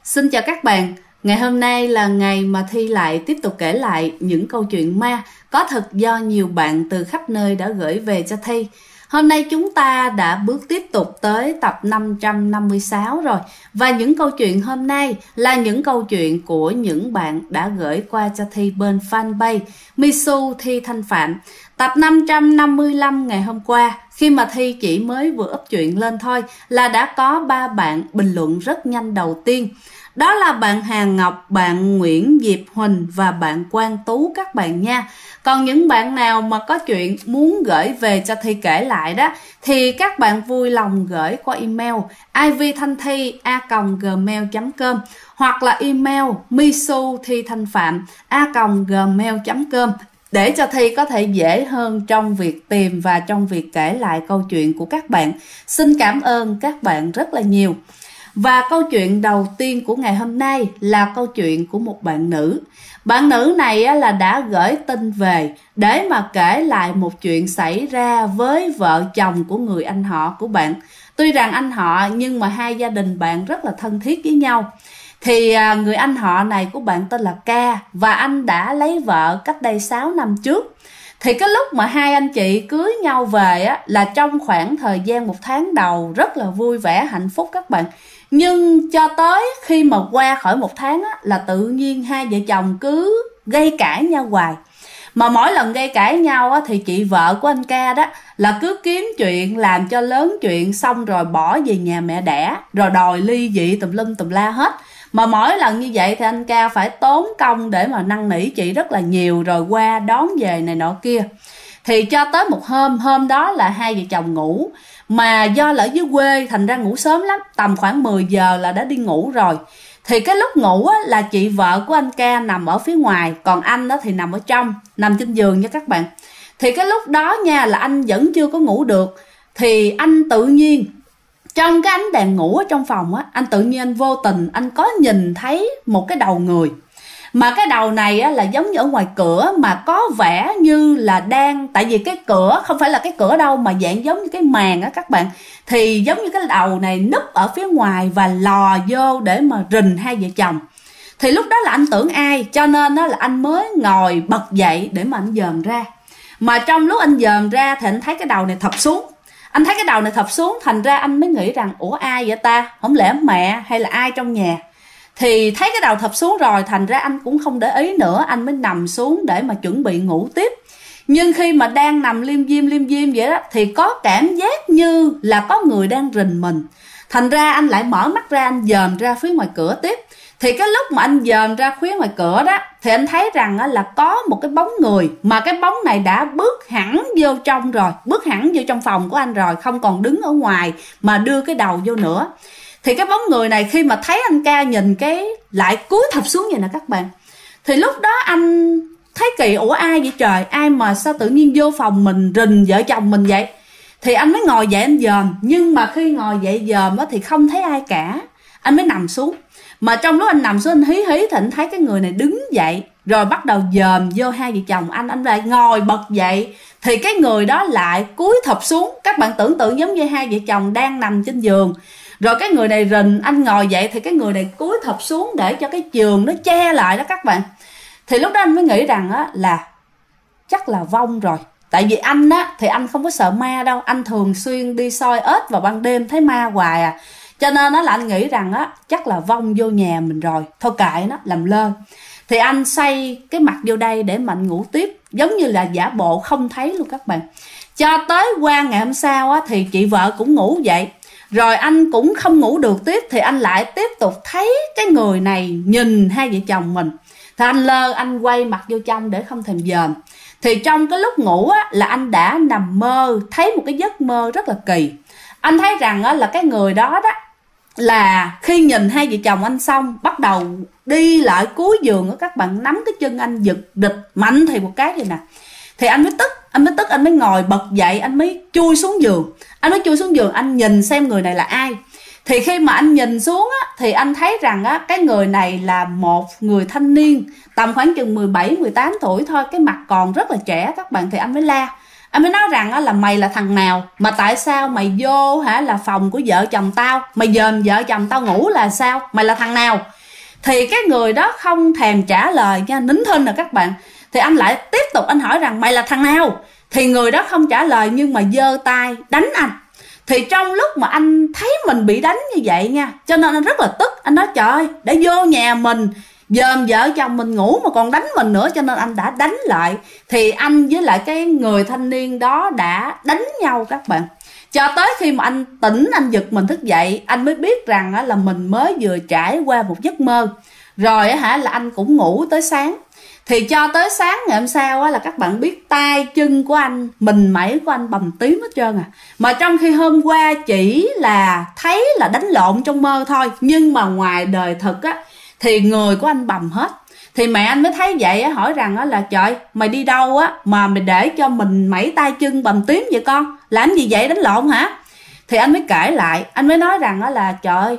Xin chào các bạn. Ngày hôm nay là ngày mà Thi lại tiếp tục kể lại những câu chuyện ma có thật do nhiều bạn từ khắp nơi đã gửi về cho Thi. Hôm nay chúng ta đã bước tiếp tục tới tập 556 rồi. Và những câu chuyện hôm nay là những câu chuyện của những bạn đã gửi qua cho Thi bên fanpage Misu Thi Thanh Phạm. Tập 555 ngày hôm qua, khi mà Thi chỉ mới vừa up chuyện lên thôi là đã có 3 bạn bình luận rất nhanh đầu tiên. Đó là bạn Hà Ngọc, bạn Nguyễn Diệp Huỳnh và bạn Quang Tú các bạn nha. Còn những bạn nào mà có chuyện muốn gửi về cho Thi kể lại đó thì các bạn vui lòng gửi qua email ivthanthi@gmail.com hoặc là email misuthitanhpham@gmail.com để cho Thi có thể dễ hơn trong việc tìm và trong việc kể lại câu chuyện của các bạn. Xin cảm ơn các bạn rất là nhiều. Và câu chuyện đầu tiên của ngày hôm nay là câu chuyện của một bạn nữ. Bạn nữ này là đã gửi tin về để mà kể lại một chuyện xảy ra với vợ chồng của người anh họ của bạn. Tuy rằng anh họ nhưng mà hai gia đình bạn rất là thân thiết với nhau. Thì người anh họ này của bạn tên là Ca và anh đã lấy vợ cách đây 6 năm trước. Thì cái lúc mà hai anh chị cưới nhau về là trong khoảng thời gian 1 tháng đầu rất là vui vẻ hạnh phúc các bạn. Nhưng cho tới khi mà qua khỏi 1 tháng là tự nhiên hai vợ chồng cứ gây cãi nhau hoài. Mà mỗi lần gây cãi nhau thì chị vợ của anh Ca đó là cứ kiếm chuyện làm cho lớn chuyện, xong rồi bỏ về nhà mẹ đẻ, rồi đòi ly dị tùm lum tùm la hết. Mà mỗi lần như vậy thì anh Ca phải tốn công để mà năn nỉ chị rất là nhiều, rồi qua đón về này nọ kia. Thì cho tới một hôm đó là hai vợ chồng ngủ, mà do là ở dưới quê thành ra ngủ sớm lắm, tầm khoảng 10 giờ là đã đi ngủ rồi. Thì cái lúc ngủ là chị vợ của anh Ca nằm ở phía ngoài, còn anh đó thì nằm ở trong, nằm trên giường nha các bạn. Thì cái lúc đó nha là anh vẫn chưa có ngủ được. Thì anh tự nhiên trong cái ánh đèn ngủ ở trong phòng anh tự nhiên anh vô tình anh có nhìn thấy một cái đầu người. Mà cái đầu này là giống như ở ngoài cửa, mà có vẻ như là đang, tại vì cái cửa không phải là cái cửa đâu mà dạng giống như cái màn các bạn. Thì giống như cái đầu này núp ở phía ngoài và lò vô để mà rình hai vợ chồng. Thì lúc đó là anh tưởng ai, cho nên là anh mới ngồi bật dậy để mà anh dòm ra. Mà trong lúc anh dòm ra thì anh thấy cái đầu này thập xuống. Anh thấy cái đầu này thập xuống, thành ra anh mới nghĩ rằng ủa ai vậy ta, không lẽ mẹ hay là ai trong nhà. Thì thấy cái đầu thập xuống rồi, thành ra anh cũng không để ý nữa, anh mới nằm xuống để mà chuẩn bị ngủ tiếp. Nhưng khi mà đang nằm liêm diêm vậy đó thì có cảm giác như là có người đang rình mình. Thành ra anh lại mở mắt ra, anh dòm ra phía ngoài cửa tiếp. Thì cái lúc mà anh dòm ra phía ngoài cửa đó thì anh thấy rằng là có một cái bóng người, mà cái bóng này đã bước hẳn vô trong rồi, bước hẳn vô trong phòng của anh rồi, không còn đứng ở ngoài mà đưa cái đầu vô nữa. Thì cái bóng người này khi mà thấy anh Ca nhìn cái lại cúi thập xuống vậy nè các bạn. Thì lúc đó anh thấy kỳ, ủa ai vậy trời, ai mà sao tự nhiên vô phòng mình rình vợ chồng mình vậy. Thì anh mới ngồi dậy anh dòm, nhưng mà khi ngồi dậy dòm thì không thấy ai cả. Anh mới nằm xuống. Mà trong lúc anh nằm xuống anh hí thì anh thấy cái người này đứng dậy, rồi bắt đầu dòm vô hai vợ chồng anh lại ngồi bật dậy. Thì cái người đó lại cúi thập xuống. Các bạn tưởng tượng giống như hai vợ chồng đang nằm trên giường, rồi cái người này rình, anh ngồi dậy thì cái người này cúi thập xuống để cho cái giường nó che lại đó các bạn. Thì lúc đó anh mới nghĩ rằng là chắc là vong rồi. Tại vì anh thì anh không có sợ ma đâu, anh thường xuyên đi soi ếch vào ban đêm thấy ma hoài à. Cho nên là anh nghĩ rằng chắc là vong vô nhà mình rồi, thôi kệ nó, làm lơ. Thì anh xoay cái mặt vô đây để mà anh ngủ tiếp, giống như là giả bộ không thấy luôn các bạn. Cho tới qua ngày hôm sau thì chị vợ cũng ngủ dậy, rồi anh cũng không ngủ được tiếp. Thì anh lại tiếp tục thấy cái người này nhìn hai vợ chồng mình. Thì anh lơ, anh quay mặt vô trong để không thèm dòm. Thì trong cái lúc ngủ là anh đã nằm mơ, thấy một cái giấc mơ rất là kỳ. Anh thấy rằng là cái người đó là khi nhìn hai vợ chồng anh xong, bắt đầu đi lại cuối giường các bạn, nắm cái chân anh giật địch mạnh thì một cái vậy nè. Thì anh mới tức, anh mới ngồi bật dậy, anh mới chui xuống giường. Anh nhìn xem người này là ai. Thì khi mà anh nhìn xuống thì anh thấy rằng cái người này là một người thanh niên tầm khoảng chừng 17-18 tuổi thôi, cái mặt còn rất là trẻ các bạn. Thì anh mới la, Anh mới nói rằng là mày là thằng nào mà tại sao mày vô là phòng của vợ chồng tao, mày dòm vợ chồng tao ngủ là sao, mày là thằng nào? Thì cái người đó không thèm trả lời nha, nín thinh rồi các bạn. Thì anh lại tiếp tục anh hỏi rằng mày là thằng nào? Thì người đó không trả lời nhưng mà giơ tay đánh anh. Thì trong lúc mà anh thấy mình bị đánh như vậy nha, cho nên anh rất là tức. Anh nói trời ơi, đã vô nhà mình dòm vợ chồng mình ngủ mà còn đánh mình nữa, cho nên anh đã đánh lại. Thì anh với lại cái người thanh niên đó đã đánh nhau các bạn. Cho tới khi mà anh tỉnh, anh giật mình thức dậy, anh mới biết rằng là mình mới vừa trải qua một giấc mơ. Rồi là anh cũng ngủ tới sáng. Thì cho tới sáng ngày hôm sau là các bạn biết tay chân của anh, mình mẩy của anh bầm tím hết trơn à. Mà trong khi hôm qua chỉ là thấy là đánh lộn trong mơ thôi, nhưng mà ngoài đời thực á thì người của anh bầm hết. Thì mẹ anh mới thấy vậy hỏi rằng là trời, mày đi đâu á mà mày để cho mình mẩy tay chân bầm tím vậy con? Làm gì vậy, đánh lộn hả? Thì anh mới kể lại, anh mới nói rằng là trời,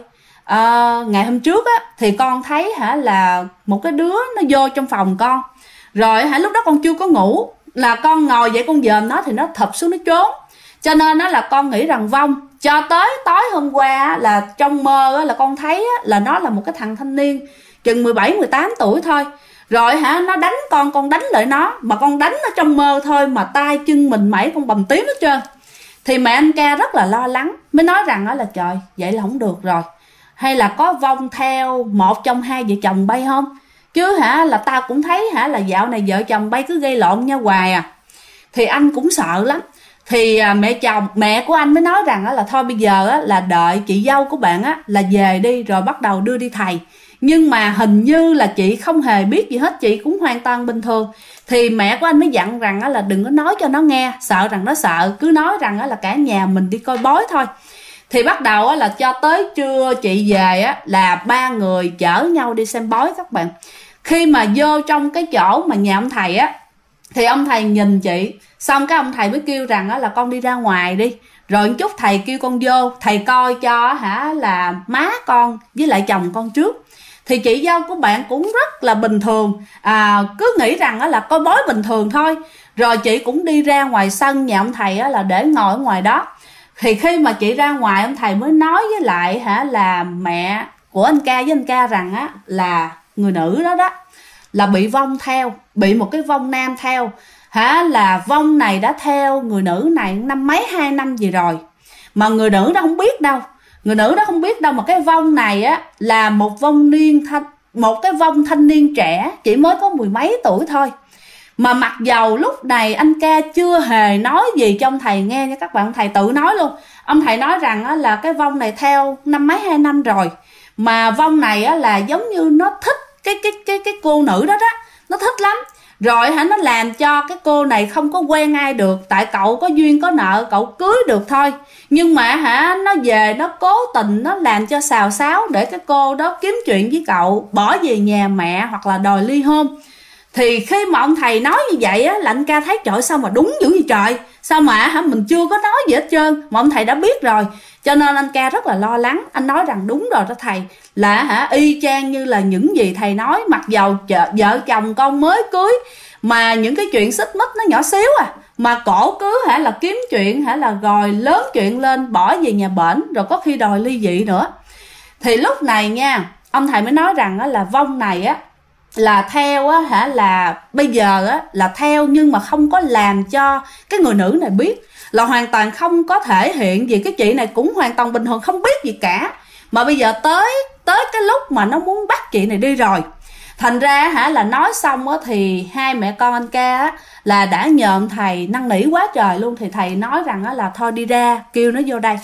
ngày hôm trước á thì con thấy là một cái đứa nó vô trong phòng con. Rồi lúc đó con chưa có ngủ, là con ngồi vậy con dòm nó thì nó thụp xuống nó trốn. Cho nên là con nghĩ rằng vong. Cho tới tối hôm qua là trong mơ là con thấy là nó là một cái thằng thanh niên chừng 17-18 tuổi thôi. Rồi nó đánh con đánh lại nó, mà con đánh nó trong mơ thôi mà tay chân mình mẩy con bầm tím hết trơn. Thì mẹ anh ca rất là lo lắng, mới nói rằng là trời, vậy là không được rồi. Hay là có vong theo một trong hai vợ chồng bay không? Chứ là tao cũng thấy là dạo này vợ chồng bay cứ gây lộn nhau hoài à. Thì anh cũng sợ lắm. Thì mẹ của anh mới nói rằng là thôi bây giờ là đợi chị dâu của bạn là về đi rồi bắt đầu đưa đi thầy. Nhưng mà hình như là chị không hề biết gì hết, chị cũng hoàn toàn bình thường. Thì mẹ của anh mới dặn rằng là đừng có nói cho nó nghe, sợ rằng nó sợ, cứ nói rằng là cả nhà mình đi coi bói thôi. Thì bắt đầu là cho tới trưa chị về là ba người chở nhau đi xem bói các bạn. Khi mà vô trong cái chỗ mà nhà ông thầy thì ông thầy nhìn chị, xong cái ông thầy mới kêu rằng là con đi ra ngoài đi, rồi một chút thầy kêu con vô, thầy coi cho là má con với lại chồng con trước. Thì chị dâu của bạn cũng rất là bình thường, cứ nghĩ rằng là coi bói bình thường thôi. Rồi chị cũng đi ra ngoài sân nhà ông thầy là để ngồi ở ngoài đó. Thì khi mà chị ra ngoài, ông thầy mới nói với lại là mẹ của anh ca với anh ca rằng là người nữ đó là bị vong theo, bị một cái vong nam theo, là vong này đã theo người nữ này năm mấy 2 năm gì rồi, mà người nữ đó không biết đâu. Người nữ đó không biết đâu, mà cái vong này là một cái vong thanh niên trẻ, chỉ mới có 10 mấy tuổi thôi. Mà mặc dầu lúc này anh ca chưa hề nói gì cho ông thầy nghe nha các bạn, ông thầy tự nói luôn. Ông thầy nói rằng là cái vong này theo năm mấy 2 năm rồi, mà vong này là giống như nó thích cái cô nữ đó nó thích lắm. Rồi nó làm cho cái cô này không có quen ai được, tại cậu có duyên có nợ cậu cưới được thôi. Nhưng mà nó về nó cố tình nó làm cho xào xáo để cái cô đó kiếm chuyện với cậu, bỏ về nhà mẹ hoặc là đòi ly hôn. Thì khi mà ông thầy nói như vậy là anh ca thấy trời, sao mà đúng dữ vậy trời, sao mà mình chưa có nói gì hết trơn mà ông thầy đã biết rồi. Cho nên anh ca rất là lo lắng. Anh nói rằng đúng rồi đó thầy, là y chang như là những gì thầy nói. Mặc dầu vợ chồng con mới cưới mà những cái chuyện xích mích nó nhỏ xíu mà cổ cứ là kiếm chuyện là rồi lớn chuyện lên, bỏ về nhà bển, rồi có khi đòi ly dị nữa. Thì lúc này nha, ông thầy mới nói rằng là vong này là theo là bây giờ là theo, nhưng mà không có làm cho cái người nữ này biết, là hoàn toàn không có thể hiện gì. Cái chị này cũng hoàn toàn bình thường, không biết gì cả, mà bây giờ tới cái lúc mà nó muốn bắt chị này đi rồi. Thành ra là nói xong thì hai mẹ con anh ca là đã nhờ ông thầy năn nỉ quá trời luôn. Thì thầy nói rằng là thôi đi ra kêu nó vô đây.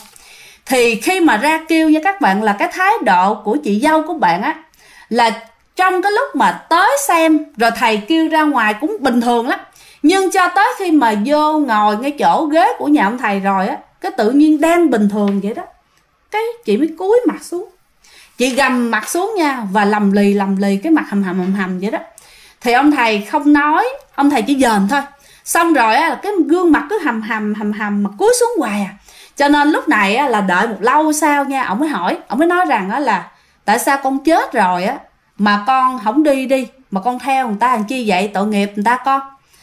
Thì khi mà ra kêu nha các bạn, là cái thái độ của chị dâu của bạn là trong cái lúc mà tới xem rồi thầy kêu ra ngoài cũng bình thường lắm. Nhưng cho tới khi mà vô ngồi ngay chỗ ghế của nhà ông thầy rồi cái tự nhiên đang bình thường vậy đó, cái chị mới cúi mặt xuống, chị gầm mặt xuống nha, và lầm lì cái mặt hầm vậy đó. Thì ông thầy không nói, ông thầy chỉ dòm thôi. Xong rồi là cái gương mặt cứ hầm mà cúi xuống hoài Cho nên lúc này là đợi một lâu sau nha, ông mới hỏi, ông mới nói rằng là tại sao con chết rồi mà con không đi mà con theo người ta làm chi vậy, tội nghiệp người ta con.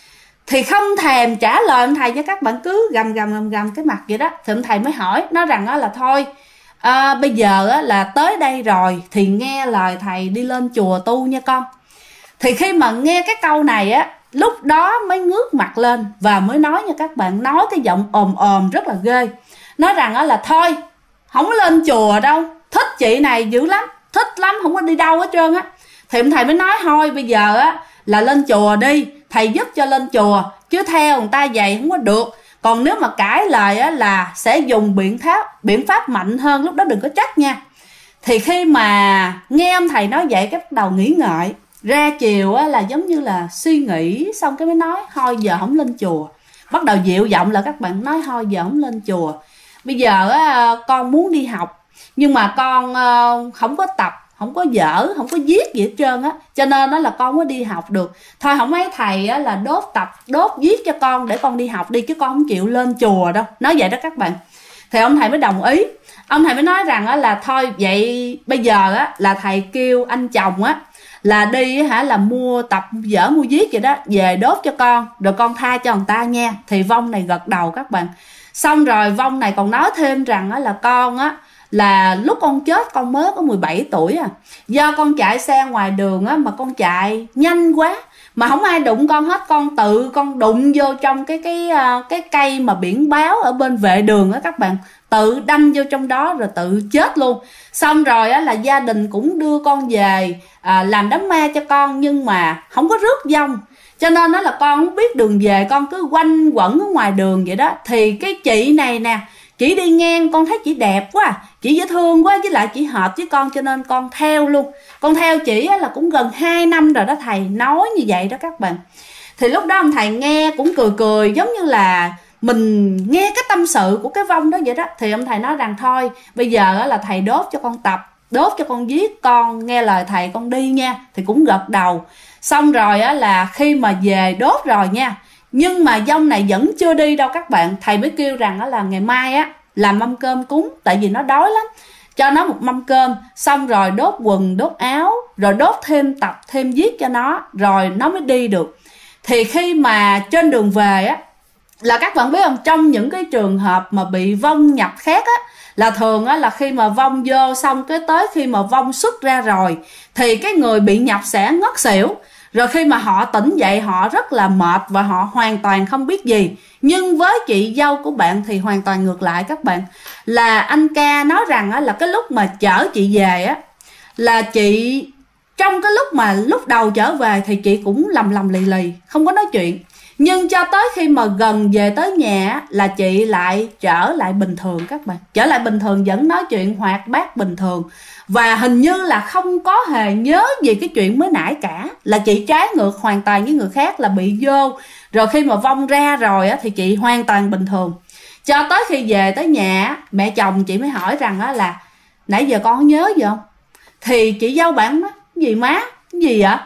Thì không thèm trả lời ông thầy cho các bạn, cứ gầm cái mặt vậy đó. Thì ông thầy mới hỏi, nói rằng là thôi bây giờ là tới đây rồi thì nghe lời thầy đi lên chùa tu nha con. Thì khi mà nghe cái câu này á, lúc đó mới ngước mặt lên và mới nói nha các bạn, nói cái giọng ồm rất là ghê, nói rằng là thôi không lên chùa đâu, thích chị này dữ lắm, thích lắm, không có đi đâu hết trơn á. Thì ông thầy mới nói thôi bây giờ á là lên chùa đi, thầy giúp cho lên chùa, chứ theo người ta vậy không có được. Còn nếu mà cãi lời á là sẽ dùng biện pháp mạnh hơn, lúc đó đừng có trách nha. Thì khi mà nghe ông thầy nói vậy, cái bắt đầu nghĩ ngợi, ra chiều á là giống như là suy nghĩ xong cái mới nói thôi giờ không lên chùa. Bắt đầu dịu giọng là các bạn nói thôi giờ không lên chùa, bây giờ á con muốn đi học nhưng mà con không có tập, không có vở, không có viết gì hết trơn á, cho nên đó là con không có đi học được. Thôi không mấy thầy á là đốt tập đốt viết cho con để con đi học đi, chứ con không chịu lên chùa đâu. Nói vậy đó các bạn. Thì ông thầy mới đồng ý. Ông thầy mới nói rằng á là thôi vậy bây giờ á là thầy kêu anh chồng á là đi là mua tập vở mua viết vậy đó, về đốt cho con rồi con tha cho người ta nha. Thì Vong này gật đầu các bạn. Xong rồi Vong này còn nói thêm rằng á là con á là lúc con chết con mới có 17 tuổi à, do con chạy xe ngoài đường á mà con chạy nhanh quá mà không ai đụng con hết, con tự con đụng vô trong cái cây mà biển báo ở bên vệ đường á các bạn, tự đâm vô trong đó rồi tự chết luôn. Xong rồi á là gia đình cũng đưa con về làm đám ma cho con, nhưng mà không có rước vong, cho nên đó là con không biết đường về, con cứ quanh quẩn ở ngoài đường vậy đó. Thì cái chị này nè, chị đi ngang con thấy chị đẹp quá, chị dễ thương quá, với lại chị hợp với con cho nên con theo luôn. Con theo chị là cũng gần 2 năm rồi đó, thầy nói như vậy đó các bạn. Thì lúc đó ông thầy nghe cũng cười cười, giống như là mình nghe cái tâm sự của cái Vong đó vậy đó. Thì ông thầy nói rằng thôi bây giờ là thầy đốt cho con tập, đốt cho con viết, con nghe lời thầy con đi nha. Thì cũng gật đầu. Xong rồi á là khi mà về đốt rồi nha, nhưng mà Vong này vẫn chưa đi đâu các bạn. Thầy mới kêu rằng là ngày mai á làm mâm cơm cúng, tại vì nó đói lắm, cho nó một mâm cơm, xong rồi đốt quần đốt áo, rồi đốt thêm tập thêm viết cho nó, rồi nó mới đi được. Thì khi mà trên đường về á là các bạn biết không, trong những cái trường hợp mà bị vong nhập khác á là thường á là khi mà vong vô xong cái tới khi mà vong xuất ra rồi thì cái người bị nhập sẽ ngất xỉu, rồi khi mà họ tỉnh dậy họ rất là mệt và họ hoàn toàn không biết gì. Nhưng với chị dâu của bạn thì hoàn toàn ngược lại các bạn, là anh ca nói rằng á là cái lúc mà chở chị về á là chị, trong cái lúc đầu trở về thì chị cũng lầm lì lì không có nói chuyện, nhưng cho tới khi mà gần về tới nhà là chị lại trở lại bình thường các bạn, trở lại bình thường, vẫn nói chuyện hoạt bát bình thường, và hình như là không có hề nhớ gì cái chuyện mới nãy cả. Là chị trái ngược hoàn toàn với người khác, là bị vô rồi khi mà vong ra rồi á thì chị hoàn toàn bình thường. Cho tới khi về tới nhà, mẹ chồng chị mới hỏi rằng á là nãy giờ con có nhớ gì không? Thì chị dâu bạn nói gì má, cái gì vậy?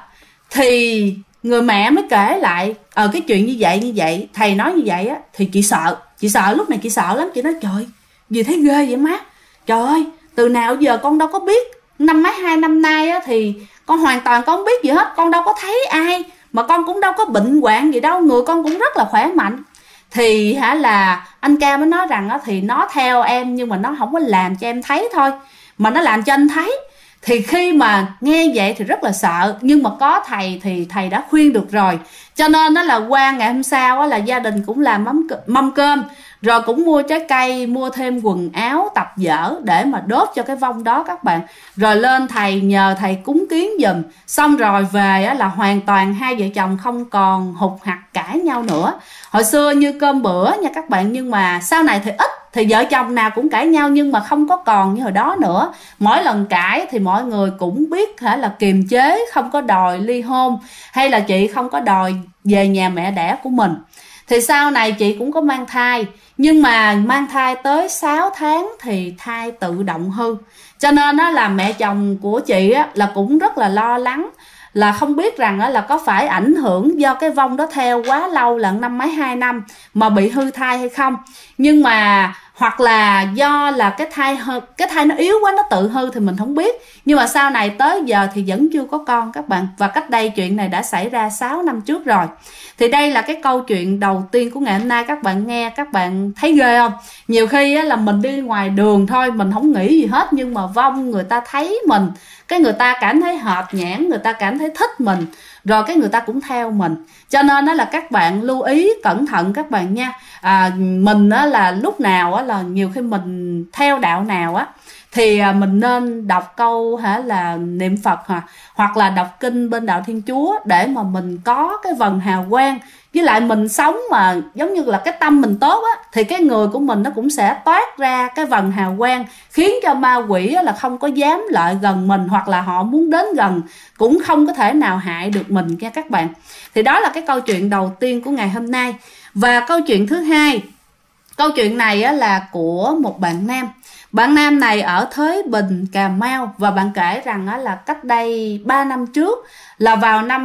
Thì người mẹ mới kể lại cái chuyện như vậy thầy nói như vậy á. Thì chị sợ lúc này chị sợ lắm. Chị nói trời gì thấy ghê vậy má, trời ơi từ nào giờ con đâu có biết, năm mấy 2 năm nay á thì con hoàn toàn con không biết gì hết, con đâu có thấy ai, mà con cũng đâu có bệnh hoạn gì đâu, người con cũng rất là khỏe mạnh. Thì là anh ca mới nói rằng á thì nó theo em nhưng mà nó không có làm cho em thấy thôi, mà nó làm cho anh thấy. Thì khi mà nghe vậy thì rất là sợ, nhưng mà có thầy thì thầy đã khuyên được rồi, cho nên đó là qua ngày hôm sau là gia đình cũng làm mâm cơm, rồi cũng mua trái cây, mua thêm quần áo tập vở để mà đốt cho cái vong đó các bạn. Rồi lên thầy nhờ thầy cúng kiến giùm, xong rồi về là hoàn toàn hai vợ chồng không còn hụt hặc cãi nhau nữa. Hồi xưa như cơm bữa nha các bạn, nhưng mà sau này thì ít, thì vợ chồng nào cũng cãi nhau nhưng mà không có còn như hồi đó nữa. Mỗi lần cãi thì mọi người cũng biết là kiềm chế, không có đòi ly hôn, hay là chị không có đòi về nhà mẹ đẻ của mình. Thì sau này chị cũng có mang thai, nhưng mà mang thai tới 6 tháng thì thai tự động hư, cho nên là mẹ chồng của chị là cũng rất là lo lắng, là không biết rằng là có phải ảnh hưởng do cái vong đó theo quá lâu, là năm mấy 2 năm mà bị hư thai hay không. Nhưng mà hoặc là do là cái thai nó yếu quá, nó tự hư thì mình không biết. Nhưng mà sau này tới giờ thì vẫn chưa có con các bạn. Và cách đây chuyện này đã xảy ra 6 năm trước rồi. Thì đây là cái câu chuyện đầu tiên của ngày hôm nay. Các bạn nghe các bạn thấy ghê không? Nhiều khi á, là mình đi ngoài đường thôi, mình không nghĩ gì hết, nhưng mà vong người ta thấy mình, cái người ta cảm thấy hợp nhãn, người ta cảm thấy thích mình, rồi cái người ta cũng theo mình. Cho nên đó là các bạn lưu ý cẩn thận các bạn nha. Mình á, là lúc nào á, là nhiều khi mình theo đạo nào á thì mình nên đọc câu là niệm Phật hoặc là đọc kinh bên đạo Thiên Chúa để mà mình có cái vần hào quang. Với lại mình sống mà giống như là cái tâm mình tốt á, thì cái người của mình nó cũng sẽ toát ra cái vần hào quang, khiến cho ma quỷ là không có dám lại gần mình, hoặc là họ muốn đến gần cũng không có thể nào hại được mình nha các bạn. Thì đó là cái câu chuyện đầu tiên của ngày hôm nay. Và câu chuyện thứ hai, câu chuyện này á, là của một bạn nam. Bạn nam này ở Thới Bình, Cà Mau, và bạn kể rằng á, là cách đây 3 năm trước, là vào năm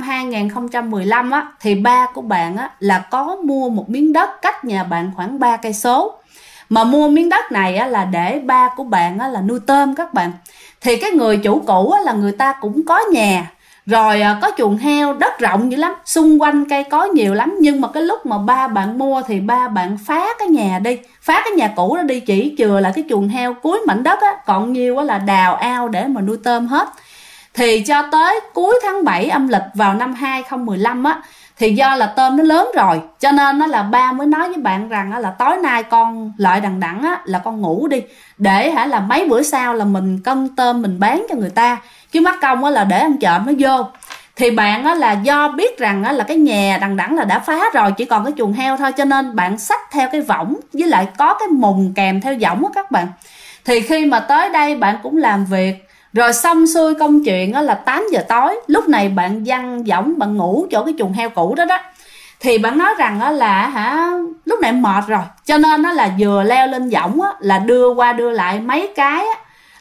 2015 á, thì ba của bạn á, là có mua một miếng đất cách nhà bạn khoảng 3 cây số. Mà mua miếng đất này á, là để ba của bạn á, là nuôi tôm các bạn. Thì cái người chủ cũ á, là người ta cũng có nhà, rồi có chuồng heo, đất rộng dữ lắm, xung quanh cây cối nhiều lắm. Nhưng mà cái lúc mà ba bạn mua thì ba bạn phá cái nhà đi, phá cái nhà cũ đó đi, chỉ chừa lại cái chuồng heo cuối mảnh đất á, còn nhiều á là đào ao để mà nuôi tôm hết. Thì cho tới cuối tháng 7 âm lịch vào năm 2015 á, thì do là tôm nó lớn rồi, cho nên nó là ba mới nói với bạn rằng á, là tối nay con lợi đằng đẵng á, là con ngủ đi, để là mấy bữa sau là mình cân tôm mình bán cho người ta, chứ mắc công á, là để ăn trộm nó vô. Thì bạn á, là do biết rằng á, là cái nhà đằng đẵng là đã phá rồi, chỉ còn cái chuồng heo thôi, cho nên bạn xách theo cái võng, với lại có cái mùng kèm theo võng á các bạn. Thì khi mà tới đây bạn cũng làm việc rồi xong xuôi công chuyện á, là 8 giờ tối. Lúc này bạn văng võng, bạn ngủ chỗ cái chuồng heo cũ đó đó. Thì bạn nói rằng á, là lúc này em mệt rồi, cho nên á, là vừa leo lên võng á, là đưa qua đưa lại mấy cái á,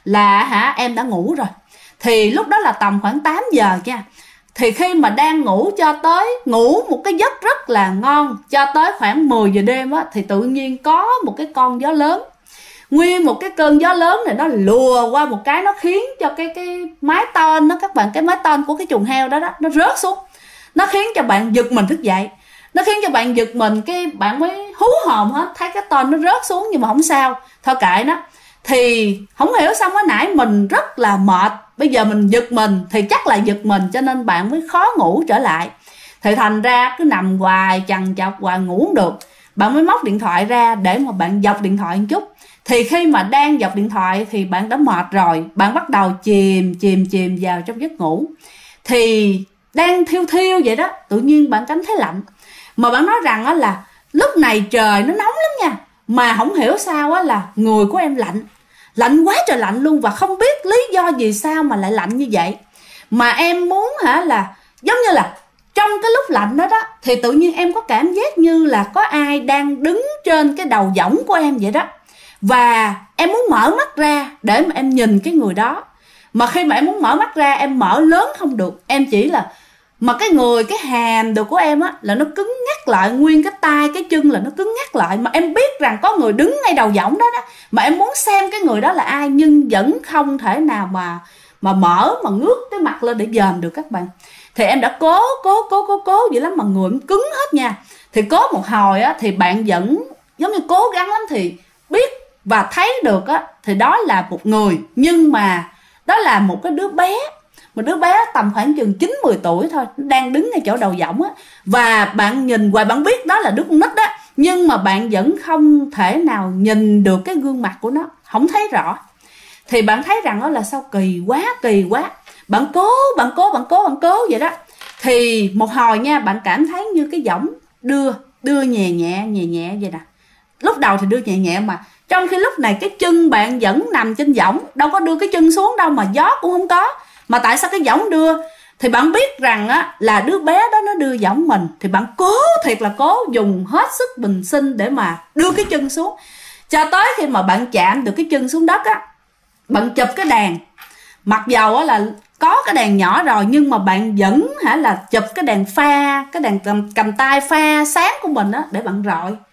là em đã ngủ rồi. Thì lúc đó là tầm khoảng 8 giờ nha. Thì khi mà đang ngủ cho tới ngủ một cái giấc rất là ngon, cho tới khoảng 10 giờ đêm á, thì tự nhiên có một cái con gió lớn, nguyên một cái cơn gió lớn này nó lùa qua một cái, nó khiến cho cái mái tôn đó các bạn, cái mái tôn của cái chuồng heo đó nó rớt xuống. Nó khiến cho bạn giật mình thức dậy, nó khiến cho bạn giật mình, cái bạn mới hú hồn hết, thấy cái tôn nó rớt xuống nhưng mà không sao, thôi kệ nó. Thì không hiểu xong á, nãy mình rất là mệt, bây giờ mình giật mình thì chắc là giật mình, cho nên bạn mới khó ngủ trở lại. Thì thành ra cứ nằm hoài chằn chọc hoài ngủ không được. Bạn mới móc điện thoại ra để mà bạn dọc điện thoại một chút. Thì khi mà đang dọc điện thoại thì bạn đã mệt rồi, bạn bắt đầu chìm vào trong giấc ngủ. Thì đang thiêu thiêu vậy đó, tự nhiên bạn cảm thấy lạnh. Mà bạn nói rằng á, là lúc này trời nó nóng lắm nha, mà không hiểu sao á, là người của em lạnh quá trời lạnh luôn, và không biết lý do gì sao mà lại lạnh như vậy. Mà em muốn là giống như là trong cái lúc lạnh đó thì tự nhiên em có cảm giác như là có ai đang đứng trên cái đầu võng của em vậy đó. Và em muốn mở mắt ra để mà em nhìn cái người đó. Mà khi mà em muốn mở mắt ra, em mở lớn không được, em chỉ là mà cái người, cái hàm đồ của em á là nó cứng ngắc lại, nguyên cái tay cái chân là nó cứng ngắc lại. Mà em biết rằng có người đứng ngay đầu võng đó mà em muốn xem cái người đó là ai, nhưng vẫn không thể nào mà mở, mà ngước cái mặt lên để dòm được các bạn. Thì em đã cố vậy lắm mà người em cứng hết nha. Thì cố một hồi á, thì bạn vẫn giống như cố gắng lắm, thì biết và thấy được á, thì đó là một người, nhưng mà đó là một cái đứa bé, một đứa bé tầm khoảng chừng 9-10 tuổi thôi, đang đứng ngay chỗ đầu võng á. Và bạn nhìn hoài, bạn biết đó là đứa con nít đó, nhưng mà bạn vẫn không thể nào nhìn được cái gương mặt của nó, không thấy rõ. Thì bạn thấy rằng đó là sao kỳ quá. Bạn cố vậy đó. Thì một hồi nha, bạn cảm thấy như cái võng đưa nhẹ vậy nè. Lúc đầu thì đưa nhẹ mà trong khi lúc này cái chân bạn vẫn nằm trên võng, đâu có đưa cái chân xuống đâu, mà gió cũng không có. Mà tại sao cái võng đưa? Thì bạn biết rằng á, là đứa bé đó nó đưa võng mình. Thì bạn thiệt là cố dùng hết sức bình sinh để mà đưa cái chân xuống. Cho tới khi mà bạn chạm được cái chân xuống đất á, bạn chụp cái đàn. Mặc dầu á là có cái đàn nhỏ rồi, nhưng mà bạn vẫn là chụp cái đàn pha, cái đàn cầm tay pha sáng của mình á, để bạn rọi.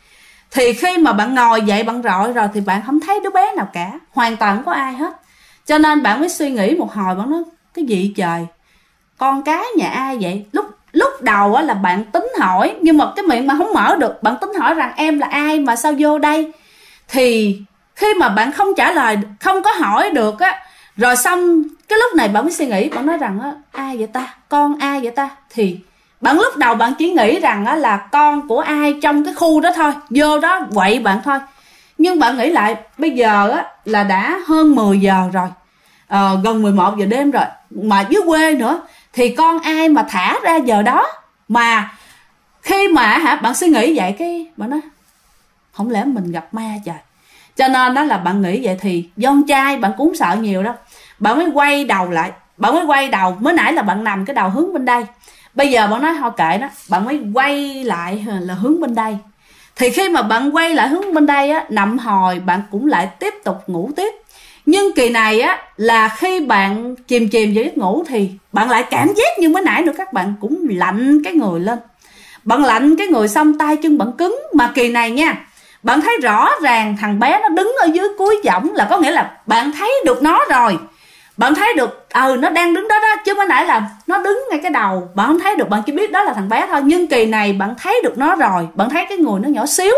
Thì khi mà bạn ngồi dậy bạn rọi rồi thì bạn không thấy đứa bé nào cả, hoàn toàn không có ai hết. Cho nên bạn mới suy nghĩ một hồi, bạn nói cái gì trời, con cái nhà ai vậy? Lúc đầu là bạn tính hỏi, nhưng mà cái miệng mà không mở được. Bạn tính hỏi rằng em là ai mà sao vô đây. Thì khi mà bạn không trả lời, không có hỏi được á, rồi xong cái lúc này bạn mới suy nghĩ, bạn nói rằng á, ai vậy ta, con ai vậy ta. Thì bạn lúc đầu bạn chỉ nghĩ rằng á, là con của ai trong cái khu đó thôi, vô đó quậy bạn thôi. Nhưng bạn nghĩ lại, bây giờ á, là đã hơn 10 giờ rồi, gần 11 giờ đêm rồi, mà dưới quê nữa, thì con ai mà thả ra giờ đó. Mà khi mà bạn suy nghĩ vậy, cái bạn nói không lẽ mình gặp ma trời. Cho nên đó là bạn nghĩ vậy thì con trai bạn cũng sợ nhiều đó. Bạn mới quay đầu lại, mới nãy là bạn nằm cái đầu hướng bên đây, bây giờ bạn nói thôi kệ đó, bạn mới quay lại là hướng bên đây. Thì khi mà bạn quay lại hướng bên đây á, nằm hồi bạn cũng lại tiếp tục ngủ tiếp. Nhưng kỳ này á, là khi bạn chìm vào giấc ngủ thì bạn lại cảm giác như mới nãy nữa, các bạn cũng lạnh cái người lên. Bạn lạnh cái người xong tay chân bạn cứng. Mà kỳ này nha, bạn thấy rõ ràng thằng bé nó đứng ở dưới cuối võng, là có nghĩa là bạn thấy được nó rồi. Bạn thấy được nó đang đứng đó đó, chứ mới nãy là nó đứng ngay cái đầu, bạn không thấy được, bạn chỉ biết đó là thằng bé thôi. Nhưng kỳ này bạn thấy được nó rồi, bạn thấy cái người nó nhỏ xíu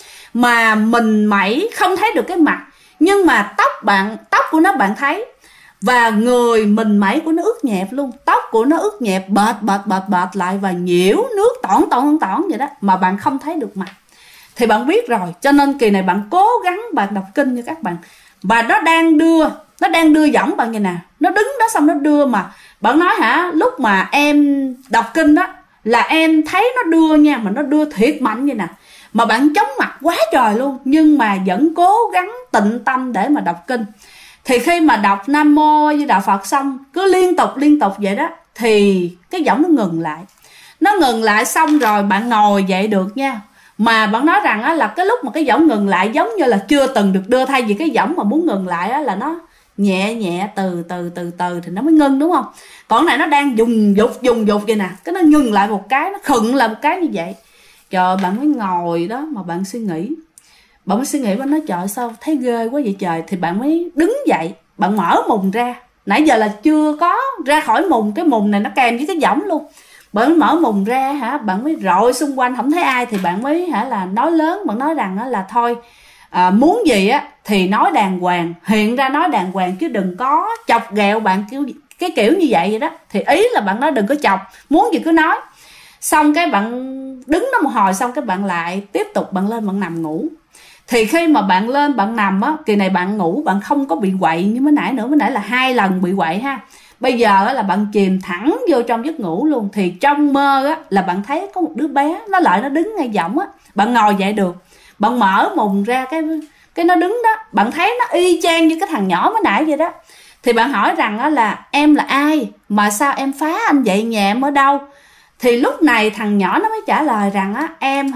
mà mình mẩy không thấy được cái mặt. Nhưng mà tóc của nó bạn thấy, và người mình mẩy của nó ướt nhẹp luôn. Tóc của nó ướt nhẹp bệt lại và nhiễu nước tỏn vậy đó, mà bạn không thấy được mặt. Thì bạn biết rồi. Cho nên kỳ này bạn cố gắng bạn đọc kinh cho các bạn. Và nó đang đưa võng bạn vậy nè, nó đứng đó xong nó đưa. Mà bạn nói lúc mà em đọc kinh đó là em thấy nó đưa nha, mà nó đưa thiệt mạnh vậy nè, mà bạn chóng mặt quá trời luôn, nhưng mà vẫn cố gắng tịnh tâm để mà đọc kinh. Thì khi mà đọc Nam Mô Di Đà Phật xong, cứ liên tục vậy đó, thì cái võng nó ngừng lại xong rồi bạn ngồi dậy được nha. Mà bạn nói rằng là cái lúc mà cái võng ngừng lại giống như là chưa từng được đưa, thay vì cái võng mà muốn ngừng lại là nó nhẹ từ thì nó mới ngưng, đúng không? Còn này nó đang dùng dục vậy nè, cái nó ngừng lại một cái, nó khựng lại một cái như vậy. Trời, bạn mới ngồi đó mà bạn suy nghĩ. Bạn nói trời sao thấy ghê quá vậy trời. Thì bạn mới đứng dậy, bạn mở mùng ra. Nãy giờ là chưa có ra khỏi mùng, cái mùng này nó kèm với cái võng luôn. Bạn mới mở mùng ra bạn mới rọi xung quanh không thấy ai. Thì bạn mới là nói lớn, bạn nói rằng là thôi, muốn gì thì nói đàng hoàng, hiện ra nói đàng hoàng, chứ đừng có chọc ghẹo bạn cái kiểu như vậy đó. Thì ý là bạn nói đừng có chọc, muốn gì cứ nói. Xong cái bạn đứng đó một hồi, xong cái bạn lại tiếp tục bạn lên bạn nằm ngủ. Thì khi mà bạn lên bạn nằm kỳ này bạn ngủ bạn không có bị quậy như mới nãy nữa. Mới nãy là 2 lần bị quậy ha. Bây giờ là bạn chìm thẳng vô trong giấc ngủ luôn. Thì trong mơ là bạn thấy có một đứa bé, nó lại nó đứng ngay võng bạn ngồi dậy được, bạn mở mùng ra, cái nó đứng đó, bạn thấy nó y chang như cái thằng nhỏ mới nãy vậy đó. Thì bạn hỏi rằng là em là ai, mà sao em phá anh vậy, nhà em ở đâu? Thì lúc này thằng nhỏ nó mới trả lời rằng em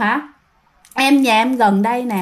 em nhà em gần đây nè.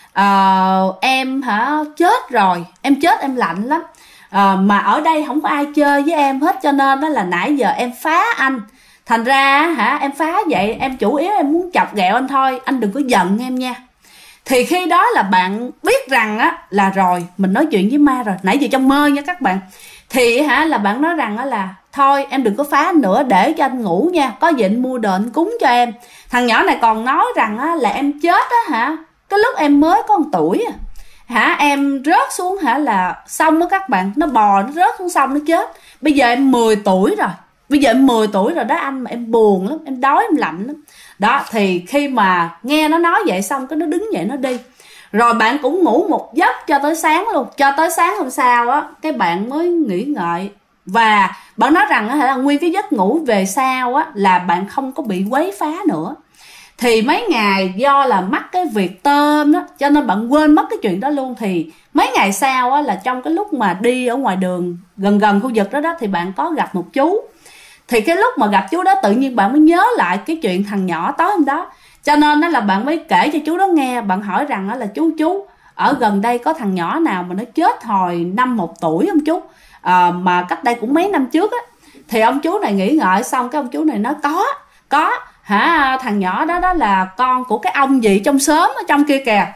Em chết rồi, em chết em lạnh lắm. Mà ở đây không có ai chơi với em hết, cho nên đó là nãy giờ em phá anh. Thành ra em phá vậy, em chủ yếu em muốn chọc ghẹo anh thôi, anh đừng có giận em nha. Thì khi đó là bạn biết rằng là rồi, mình nói chuyện với ma rồi, nãy giờ trong mơ nha các bạn. Thì là bạn nói rằng là thôi em đừng có phá anh nữa, để cho anh ngủ nha, có gì anh mua đồ anh cúng cho em. Thằng nhỏ này còn nói rằng là em chết cái lúc em mới có 1 tuổi em rớt xuống là xong đó các bạn, nó bò nó rớt xuống sông nó chết. Bây giờ em 10 tuổi rồi, đó anh, mà em buồn lắm, em đói em lạnh lắm đó. Thì khi mà nghe nó nói vậy xong, cái nó đứng dậy nó đi. Rồi bạn cũng ngủ một giấc cho tới sáng luôn. Cho tới sáng hôm sau cái bạn mới nghỉ ngợi. Và bạn nói rằng là nguyên cái giấc ngủ về sau là bạn không có bị quấy phá nữa. Thì mấy ngày do là mắc cái việc tôm đó, cho nên bạn quên mất cái chuyện đó luôn. Thì mấy ngày sau là trong cái lúc mà đi ở ngoài đường gần khu vực đó thì bạn có gặp một chú. Thì cái lúc mà gặp chú đó tự nhiên bạn mới nhớ lại cái chuyện thằng nhỏ tối hôm đó. Cho nên là bạn mới kể cho chú đó nghe. Bạn hỏi rằng là chú ở gần đây có thằng nhỏ nào mà nó chết hồi năm 1 tuổi không chú? Mà cách đây cũng mấy năm trước Thì ông chú này nghĩ ngợi xong, cái ông chú này nói có. thằng nhỏ đó là con của cái ông gì trong xóm ở trong kia kìa,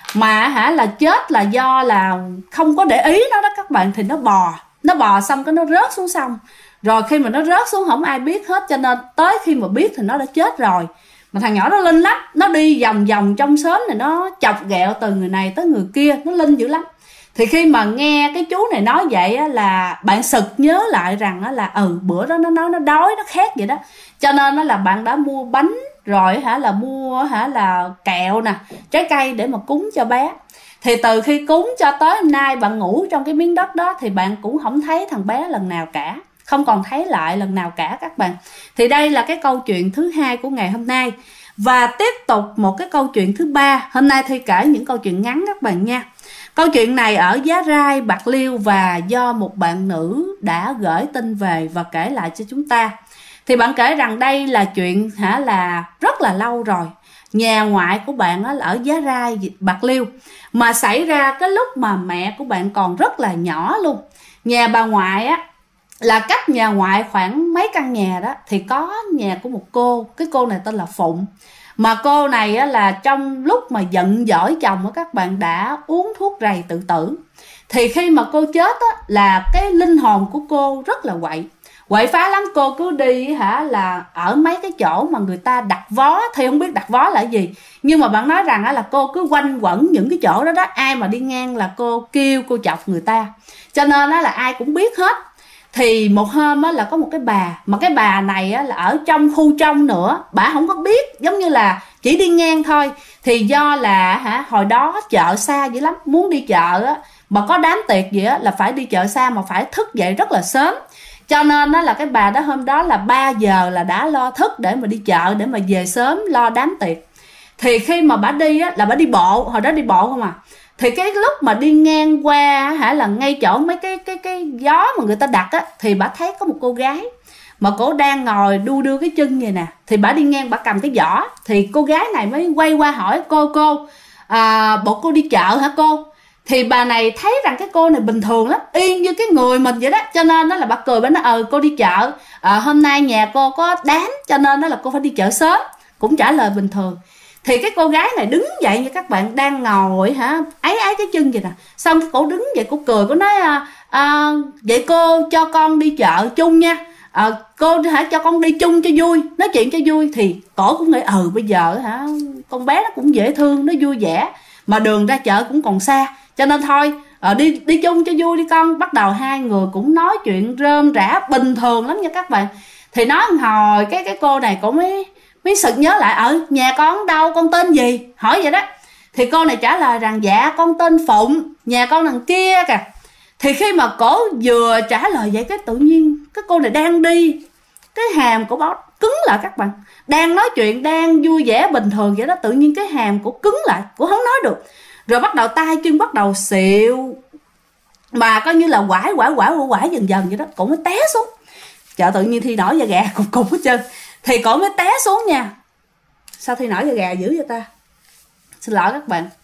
mà là chết là do là không có để ý nó đó các bạn. Thì nó bò xong cái nó rớt xuống sông, rồi khi mà nó rớt xuống không ai biết hết, cho nên tới khi mà biết thì nó đã chết rồi. Mà thằng nhỏ nó linh lắm, nó đi vòng vòng trong xóm này, nó chọc ghẹo từ người này tới người kia, nó linh dữ lắm. Thì khi mà nghe cái chú này nói vậy á, là bạn sực nhớ lại rằng á, là bữa đó nó nói nó đói, nó khát vậy đó, cho nên là bạn đã mua bánh rồi là mua là kẹo nè, trái cây để mà cúng cho bé. Thì từ khi cúng cho tới hôm nay bạn ngủ trong cái miếng đất đó thì bạn cũng không thấy thằng bé lần nào cả, không còn thấy lại lần nào cả các bạn. Thì đây là cái câu chuyện thứ hai của ngày hôm nay. Và tiếp tục một cái câu chuyện thứ ba. Hôm nay Thi kể những câu chuyện ngắn các bạn nha. Câu chuyện này ở Giá Rai, Bạc Liêu, và do một bạn nữ đã gửi tin về và kể lại cho chúng ta. Thì bạn kể rằng đây là chuyện là rất là lâu rồi. Nhà ngoại của bạn ở Giá Rai, Bạc Liêu, mà xảy ra cái lúc mà mẹ của bạn còn rất là nhỏ luôn. Nhà bà ngoại là cách nhà ngoại khoảng mấy căn nhà đó thì có nhà của một cô. Cái cô này tên là Phụng. Mà cô này là trong lúc mà giận dỗi chồng các bạn đã uống thuốc rầy tự tử. Thì khi mà cô chết là cái linh hồn của cô rất là quậy phá lắm. Cô cứ đi là ở mấy cái chỗ mà người ta đặt vó, thì không biết đặt vó là gì, nhưng mà bạn nói rằng là cô cứ quanh quẩn những cái chỗ đó, ai mà đi ngang là cô kêu, cô chọc người ta, cho nên là ai cũng biết hết. Thì một hôm là có một cái bà, mà cái bà này là ở trong khu trong nữa, bà không có biết, giống như là chỉ đi ngang thôi. Thì do là hồi đó chợ xa dữ lắm, muốn đi chợ mà có đám tiệc gì là phải đi chợ xa, mà phải thức dậy rất là sớm. Cho nên là cái bà đó hôm đó là 3 giờ là đã lo thức để mà đi chợ, để mà về sớm lo đám tiệc. Thì khi mà bà đi là bà đi bộ, hồi đó đi bộ không à. Thì cái lúc mà đi ngang qua là ngay chỗ mấy cái gió mà người ta đặt thì bà thấy có một cô gái mà cổ đang ngồi đu đưa cái chân vậy nè. Thì bà đi ngang, bà cầm cái giỏ. Thì cô gái này mới quay qua hỏi cô bộ cô đi chợ hả cô? Thì bà này thấy rằng cái cô này bình thường lắm, y như cái người mình vậy đó, cho nên đó là bà cười, bà nói cô đi chợ, hôm nay nhà cô có đám cho nên đó là cô phải đi chợ sớm, cũng trả lời bình thường. Thì cái cô gái này đứng dậy như các bạn, đang ngồi ấy cái chân vậy nè, xong cổ đứng dậy, cổ cười, cổ nói vậy cô cho con đi chợ chung nha, cô cho con đi chung cho vui, nói chuyện cho vui. Thì cổ cũng nghĩ bây giờ con bé nó cũng dễ thương, nó vui vẻ, mà đường ra chợ cũng còn xa, cho nên thôi đi chung cho vui đi con. Bắt đầu hai người cũng nói chuyện rơm rả bình thường lắm nha các bạn. Thì nói hồi cái cô này cũng mới sực nhớ lại, nhà con đâu, con tên gì, hỏi vậy đó. Thì cô này trả lời rằng dạ con tên Phụng, nhà con đằng kia kìa. Thì khi mà cổ vừa trả lời vậy, cái tự nhiên cái cô này đang đi, cái hàm của báo cứng lại các bạn. Đang nói chuyện, đang vui vẻ bình thường vậy đó, tự nhiên cái hàm của cứng lại, của không nói được. Rồi bắt đầu tay chân bắt đầu xịu, mà coi như là quải dần dần vậy đó. Cổ mới té xuống. Trời, tự nhiên Thi nổi da gà cục hết trơn. Thì cổ mới té xuống nha. Sao Thi nổi da gà dữ vậy ta? Xin lỗi các bạn.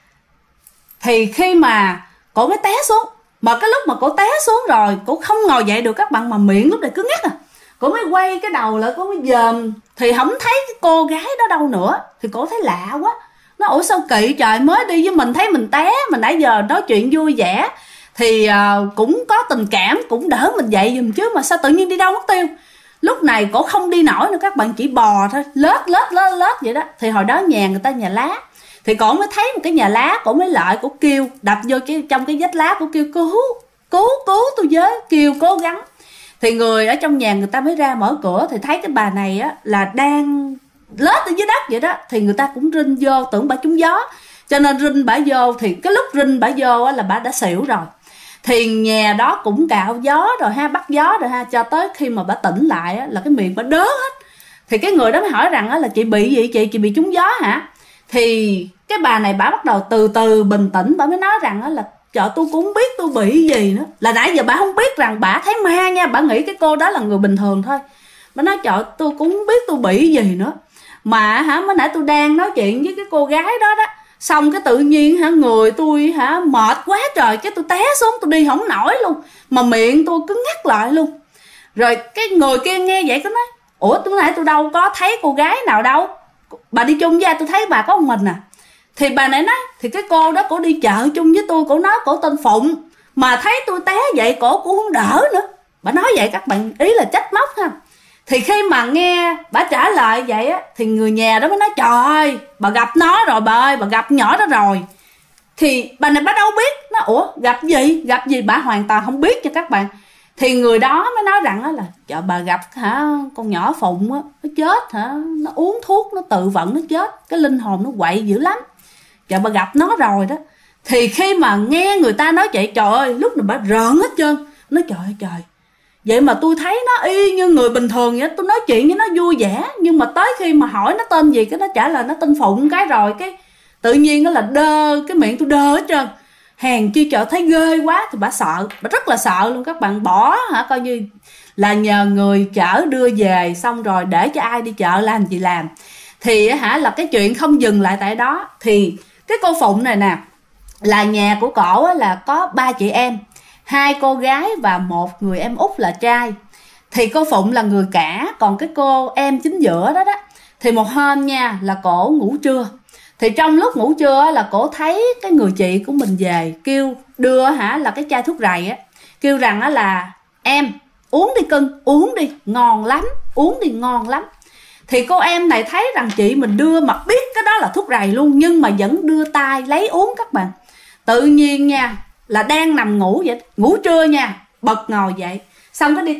Thì khi mà cổ mới té xuống, mà cái lúc mà cổ té xuống rồi, cổ không ngồi dậy được các bạn, mà miệng lúc này cứ ngắt Cổ mới quay cái đầu lại, cổ mới dòm, thì không thấy cái cô gái đó đâu nữa. Thì cổ thấy lạ quá, nó ủa sao kỳ trời, mới đi với mình thấy mình té, mà nãy giờ nói chuyện vui vẻ thì cũng có tình cảm, cũng đỡ mình dậy giùm chứ, mà sao tự nhiên đi đâu mất tiêu. Lúc này cổ không đi nổi nữa các bạn, chỉ bò thôi, lết vậy đó. Thì hồi đó nhà người ta nhà lá, thì cổ mới thấy một cái nhà lá, cổ mới lại, cổ kêu, đập vô trong cái vách lá, cổ kêu cứu tôi với, kêu cố gắng. Thì người ở trong nhà người ta mới ra mở cửa, thì thấy cái bà này là đang lết ở dưới đất vậy đó. Thì người ta cũng rinh vô, tưởng bà trúng gió, cho nên rinh bà vô. Thì cái lúc rinh bà vô là bà đã xỉu rồi. Thì nhà đó cũng cạo gió rồi bắt gió rồi cho tới khi mà bà tỉnh lại là cái miệng bà đớ hết. Thì cái người đó mới hỏi rằng là chị bị gì, chị bị trúng gió hả? Thì cái bà này bà bắt đầu từ từ bình tĩnh, bà mới nói rằng là trời, tôi cũng không biết tôi bị gì nữa. Là nãy giờ bà không biết rằng bà thấy ma nha, bà nghĩ cái cô đó là người bình thường thôi. Bà nói trời, tôi cũng không biết tôi bị gì nữa, mà mới nãy tôi đang nói chuyện với cái cô gái đó xong cái tự nhiên người tôi mệt quá trời, cái tôi té xuống, tôi đi không nổi luôn, mà miệng tôi cứ ngắt lại luôn. Rồi cái người kia nghe vậy có nói ủa lúc nãy tôi đâu có thấy cô gái nào đâu, bà đi chung với ai, tôi thấy bà có một mình à. Thì bà này nói thì cái cô đó cổ đi chợ chung với tôi, cổ nói cổ tên Phụng, mà thấy tôi té vậy cổ cũng không đỡ nữa. Bà nói vậy các bạn, ý là trách móc ha. Thì khi mà nghe bà trả lời vậy á, thì người nhà đó mới nói trời ơi bà gặp nó rồi bà ơi, bà gặp nhỏ đó rồi. Thì bà này bà đâu biết, nó ủa gặp gì, bà hoàn toàn không biết cho các bạn. Thì người đó mới nói rằng là trời bà gặp hả con nhỏ Phụng á, nó chết hả, nó uống thuốc nó tự vận nó chết, cái linh hồn nó quậy dữ lắm, trời bà gặp nó rồi đó. Thì khi mà nghe người ta nói vậy, trời ơi lúc này bà rợn hết trơn, nói trời ơi trời, vậy mà tôi thấy nó y như người bình thường vậy, tôi nói chuyện với nó vui vẻ, nhưng mà tới khi mà hỏi nó tên gì cái nó trả lời nó tên Phụng cái rồi cái tự nhiên nó là đơ, cái miệng tôi đơ hết trơn. Hèn chi trời thấy ghê quá thì bà sợ, bà rất là sợ luôn các bạn. Bỏ hả, coi như là nhờ người chở đưa về, xong rồi để cho ai đi chợ làm gì làm. Thì hả là cái chuyện không dừng lại tại đó. Thì cái cô Phụng này nè, là nhà của cổ là có 3 chị em, 2 cô gái và 1 người em út là trai. Thì cô Phụng là người cả, còn cái cô em chính giữa đó thì một hôm nha là cổ ngủ trưa. Thì trong lúc ngủ trưa là cổ thấy cái người chị của mình về, kêu đưa hả là cái chai thuốc rầy á, kêu rằng á là em uống đi cưng, uống đi ngon lắm, uống đi ngon lắm. Thì cô em này thấy rằng chị mình đưa mà biết cái đó là thuốc rầy luôn, nhưng mà vẫn đưa tay lấy uống các bạn. Tự nhiên nha là đang nằm ngủ vậy, ngủ trưa nha, bật ngồi dậy, xong cái đi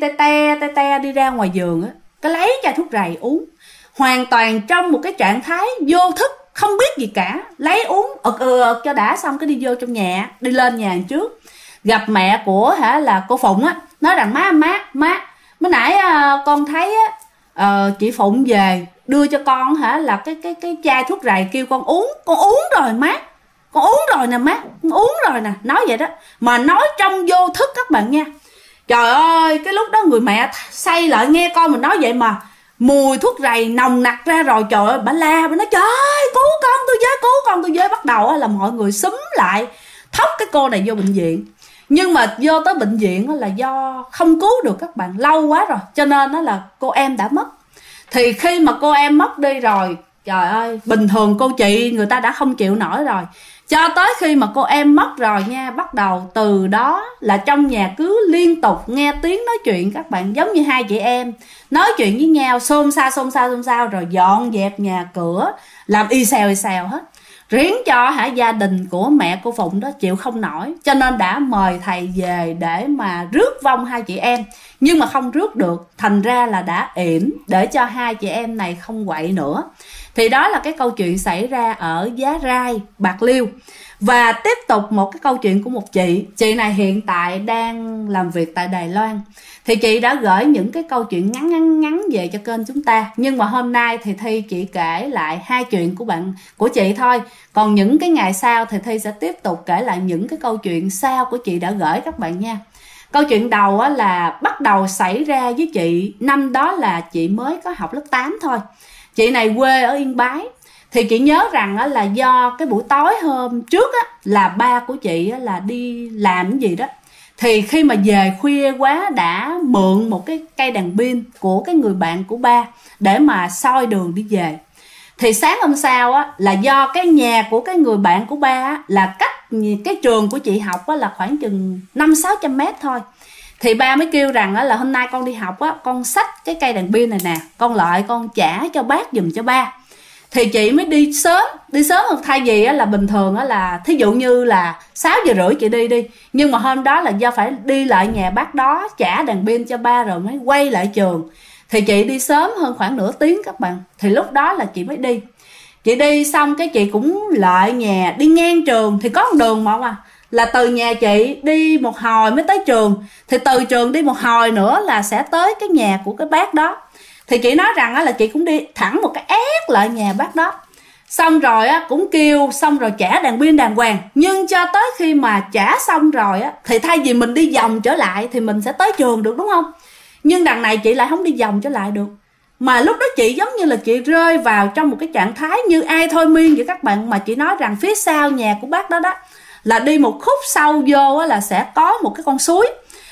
te đi ra ngoài giường á, cái lấy chai thuốc rầy uống, hoàn toàn trong một cái trạng thái vô thức, không biết gì cả, lấy uống ực cho đã, xong cái đi vô trong nhà, đi lên nhà trước gặp mẹ của hả là cô Phụng á, nói rằng má mới nãy con thấy á, chị Phụng về đưa cho con hả là cái chai thuốc rầy, kêu con uống rồi má, con uống rồi nè má, con uống rồi nè, nói vậy đó, mà nói trong vô thức các bạn nha. Trời ơi cái lúc đó người mẹ say lại nghe con mình nói vậy mà mùi thuốc rầy nồng nặc ra rồi, trời ơi bà la, bà nói trời ơi cứu con tôi với, bắt đầu là mọi người xúm lại thóc cái cô này vô bệnh viện. Nhưng mà vô tới bệnh viện là do không cứu được các bạn, lâu quá rồi, cho nên là cô em đã mất. Thì khi mà cô em mất đi rồi, trời ơi bình thường cô chị người ta đã không chịu nổi rồi, cho tới khi mà cô em mất rồi nha, bắt đầu từ đó là trong nhà cứ liên tục nghe tiếng nói chuyện các bạn, giống như 2 chị em nói chuyện với nhau, xôn xao rồi dọn dẹp nhà cửa, làm y xèo hết. Riêng cho gia đình của mẹ cô Phụng đó chịu không nổi, cho nên đã mời thầy về để mà rước vong 2 chị em, nhưng mà không rước được, thành ra là đã yểm để cho 2 chị em này không quậy nữa. Thì đó là cái câu chuyện xảy ra ở Giá Rai, Bạc Liêu. Và tiếp tục một cái câu chuyện của một chị này hiện tại đang làm việc tại Đài Loan. Thì chị đã gửi những cái câu chuyện ngắn về cho kênh chúng ta, nhưng mà hôm nay thì Thi chỉ kể lại 2 chuyện của chị thôi. Còn những cái ngày sau thì Thi sẽ tiếp tục kể lại những cái câu chuyện sau của chị đã gửi các bạn nha. Câu chuyện đầu là bắt đầu xảy ra với chị năm đó là chị mới có học lớp 8 thôi. Chị này quê ở Yên Bái. Thì chị nhớ rằng là do cái buổi tối hôm trước là ba của chị là đi làm cái gì đó. Thì khi mà về khuya quá đã mượn một cái cây đèn pin của cái người bạn của ba để mà soi đường đi về. Thì sáng hôm sau là do cái nhà của cái người bạn của ba là cách cái trường của chị học là khoảng chừng 500-600 mét thôi. Thì ba mới kêu rằng là hôm nay con đi học con xách cái cây đèn pin này nè, con lại con trả cho bác giùm cho ba. Thì chị mới đi sớm hơn, thay vì là bình thường là thí dụ như là 6 giờ rưỡi chị đi, nhưng mà hôm đó là do phải đi lại nhà bác đó trả đèn pin cho ba rồi mới quay lại trường. Thì chị đi sớm hơn khoảng nửa tiếng các bạn. Thì lúc đó là chị mới đi. Chị đi xong cái chị cũng lại nhà, đi ngang trường thì có một đường một là từ nhà chị đi một hồi mới tới trường. Thì từ trường đi một hồi nữa là sẽ tới cái nhà của cái bác đó. Thì chị nói rằng là chị cũng đi thẳng một cái ét lại nhà bác đó. Xong rồi cũng kêu xong rồi trả đèn pin đàng hoàng. Nhưng cho tới khi mà trả xong rồi thì thay vì mình đi vòng trở lại thì mình sẽ tới trường được đúng không? Nhưng đằng này chị lại không đi vòng trở lại được. Mà lúc đó chị giống như là chị rơi vào trong một cái trạng thái như ai thôi miên vậy các bạn. Mà chị nói rằng phía sau nhà của bác đó là đi một khúc sâu vô là sẽ có một cái con suối.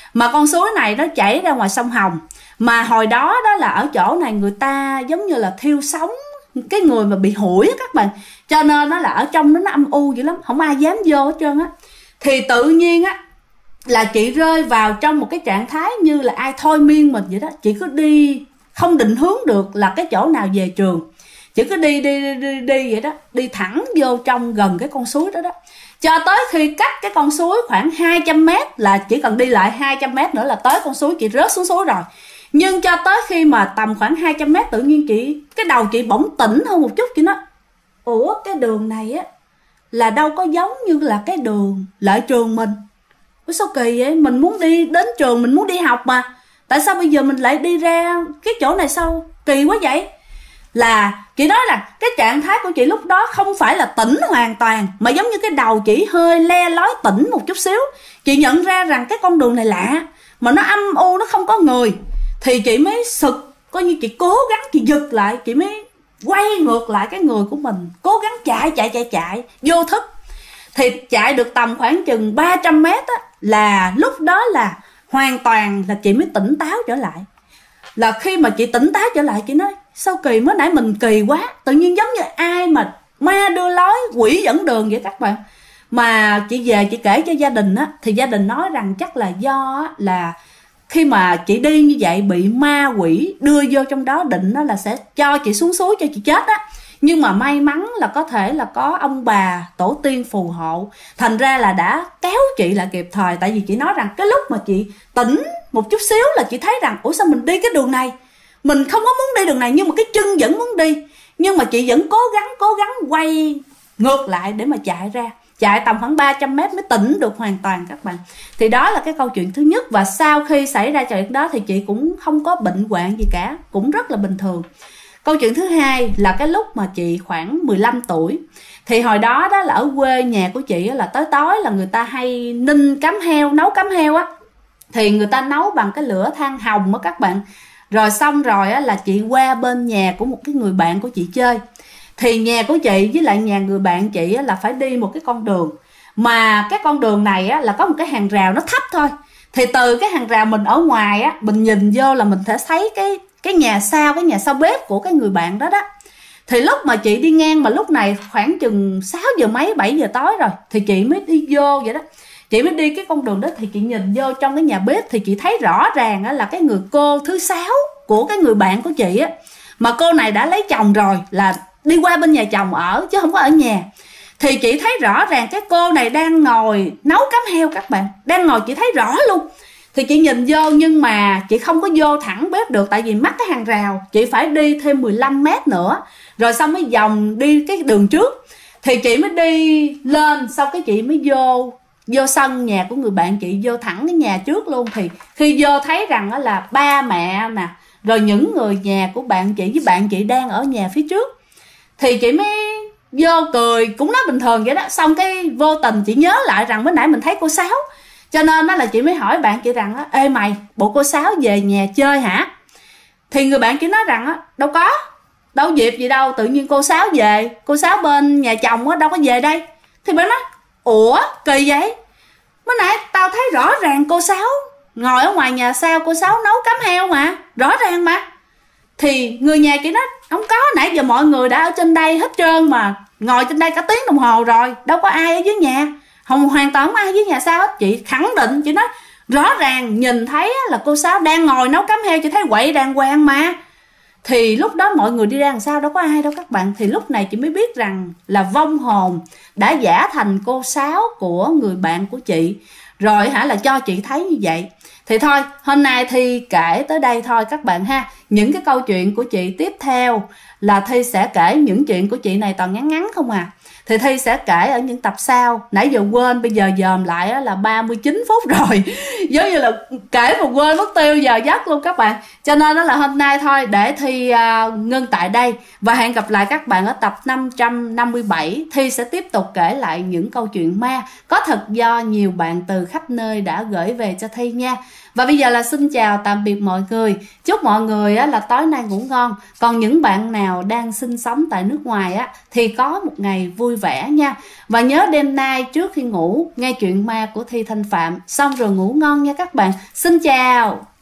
Mà con suối này nó chảy ra ngoài sông Hồng. Mà hồi đó đó là ở chỗ này người ta giống như là thiêu sống cái người mà bị hủi á các bạn, cho nên nó là ở trong nó âm u dữ lắm, không ai dám vô hết trơn á. Thì tự nhiên á là chị rơi vào trong một cái trạng thái như là ai thôi miên mình vậy đó. Chị cứ đi không định hướng được là cái chỗ nào về trường, chị cứ đi vậy đó, đi thẳng vô trong gần cái con suối đó đó, cho tới khi cách cái con suối khoảng 200 mét, là chỉ cần đi lại 200 mét nữa là tới con suối, chị rớt xuống suối rồi. Nhưng cho tới khi mà tầm khoảng 200 mét tự nhiên cái đầu chị bỗng tỉnh hơn một chút. Chị nói ủa cái đường này á là đâu có giống như là cái đường lại trường mình. Ủa sao kỳ vậy, mình muốn đi đến trường, mình muốn đi học mà, tại sao bây giờ mình lại đi ra cái chỗ này sao kỳ quá vậy. Là chị nói là cái trạng thái của chị lúc đó không phải là tỉnh hoàn toàn, mà giống như cái đầu chị hơi le lói tỉnh một chút xíu. Chị nhận ra rằng cái con đường này lạ, mà nó âm u, nó không có người. Thì chị mới sực, coi như chị cố gắng chị giật lại, chị mới quay ngược lại cái người của mình, cố gắng chạy vô thức. Thì chạy được tầm khoảng chừng 300 mét á, là lúc đó là hoàn toàn là chị mới tỉnh táo trở lại. Là khi mà chị tỉnh táo trở lại, chị nói sao kỳ, mới nãy mình kỳ quá, tự nhiên giống như ai mà ma đưa lối, quỷ dẫn đường vậy các bạn. Mà chị về chị kể cho gia đình á, thì gia đình nói rằng chắc là do là khi mà chị đi như vậy bị ma quỷ đưa vô trong đó, định đó là sẽ cho chị xuống suối cho chị chết á. Nhưng mà may mắn là có thể là có ông bà tổ tiên phù hộ, thành ra là đã kéo chị lại kịp thời. Tại vì chị nói rằng cái lúc mà chị tỉnh một chút xíu là chị thấy rằng ủa sao mình đi cái đường này, mình không có muốn đi đường này nhưng mà cái chân vẫn muốn đi. Nhưng mà chị vẫn cố gắng quay ngược lại để mà chạy ra. Chạy tầm khoảng 300 mét mới tỉnh được hoàn toàn các bạn. Thì đó là cái câu chuyện thứ nhất. Và sau khi xảy ra chuyện đó thì chị cũng không có bệnh hoạn gì cả, cũng rất là bình thường. Câu chuyện thứ hai là cái lúc mà chị khoảng 15 tuổi. Thì hồi đó đó là ở quê nhà của chị là tới tối là người ta hay ninh cám heo, nấu cám heo á. Thì người ta nấu bằng cái lửa than hồng á các bạn. Rồi xong rồi á là chị qua bên nhà của một cái người bạn của chị chơi. Thì nhà của chị với lại nhà người bạn chị á là phải đi một cái con đường. Mà cái con đường này á là có một cái hàng rào nó thấp thôi. Thì từ cái hàng rào mình ở ngoài á, mình nhìn vô là mình thể thấy cái nhà sau bếp của cái người bạn đó đó. Thì lúc mà chị đi ngang, mà lúc này khoảng chừng 6 giờ mấy 7 giờ tối rồi, thì chị mới đi vô vậy đó. Chị mới đi cái con đường đó thì chị nhìn vô trong cái nhà bếp thì chị thấy rõ ràng á là cái người cô thứ 6 của cái người bạn của chị á. Mà cô này đã lấy chồng rồi, là đi qua bên nhà chồng ở chứ không có ở nhà. Thì chị thấy rõ ràng cái cô này đang ngồi nấu cám heo các bạn, đang ngồi, chị thấy rõ luôn. Thì chị nhìn vô nhưng mà chị không có vô thẳng bếp được, tại vì mắc cái hàng rào, chị phải đi thêm 15 mét nữa rồi xong mới vòng đi cái đường trước. Thì chị mới đi lên, sau cái chị mới vô sân nhà của người bạn chị, vô thẳng cái nhà trước luôn. Thì khi vô thấy rằng đó là ba mẹ nè, rồi những người nhà của bạn chị với bạn chị đang ở nhà phía trước. Thì chị mới vô cười, cũng nói bình thường vậy đó. Xong cái vô tình chị nhớ lại rằng mới nãy mình thấy cô Sáu, cho nên đó là chị mới hỏi bạn chị rằng ê mày, bộ cô Sáu về nhà chơi hả? Thì người bạn chị nói rằng đâu dịp gì đâu, tự nhiên cô Sáu về, cô Sáu bên nhà chồng á, đâu có về đây. Thì bạn nói ủa kỳ vậy, mới nãy tao thấy rõ ràng cô Sáu ngồi ở ngoài nhà sau, cô Sáu nấu cám heo mà, rõ ràng mà. Thì người nhà chị nói không có, nãy giờ mọi người đã ở trên đây hết trơn mà, ngồi trên đây cả tiếng đồng hồ rồi, đâu có ai ở dưới nhà, hoàn toàn không ai dưới nhà sao hết. Chị khẳng định, chị nói rõ ràng nhìn thấy là cô Sáu đang ngồi nấu cám heo, chị thấy quậy đàng hoàng mà. Thì lúc đó mọi người đi ra làm sao, đâu có ai đâu các bạn. Thì lúc này chị mới biết rằng là vong hồn đã giả thành cô Sáu của người bạn của chị rồi là cho chị thấy như vậy. Thì thôi, hôm nay Thi kể tới đây thôi các bạn ha. Những cái câu chuyện của chị tiếp theo là Thi sẽ kể, những chuyện của chị này toàn ngắn ngắn không à. Thì Thi sẽ kể ở những tập sau. Nãy giờ quên, bây giờ dòm lại là 39 phút rồi. Giống như là kể mà quên mất tiêu giờ giấc luôn các bạn. Cho nên đó là hôm nay thôi, để Thi ngưng tại đây. Và hẹn gặp lại các bạn ở tập 557. Thi sẽ tiếp tục kể lại những câu chuyện ma có thật do nhiều bạn từ khắp nơi đã gửi về cho Thi nha. Và bây giờ là xin chào tạm biệt mọi người. Chúc mọi người là tối nay ngủ ngon. Còn những bạn nào đang sinh sống tại nước ngoài thì có một ngày vui vui vẻ nha. Và nhớ đêm nay trước khi ngủ nghe chuyện ma của Thi Thanh Phạm xong rồi ngủ ngon nha các bạn. Xin chào.